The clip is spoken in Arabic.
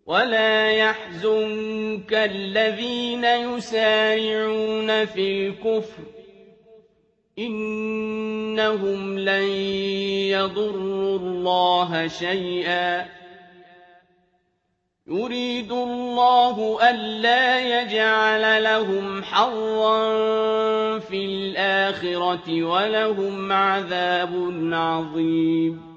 وَلَا يَحْزُنكَ الَّذِينَ يُسَارِعُونَ فِي الْكُفْرِ ۚ إِنَّهُمْ لَن يَضُرُّوا اللَّهَ شَيْئًا ۗ يُرِيدُ اللَّهُ أَلَّا يَجْعَلَ لَهُمْ حَظًّا فِي الْآخِرَةِ ۖ وَلَهُمْ عَذَابٌ عَظِيمٌ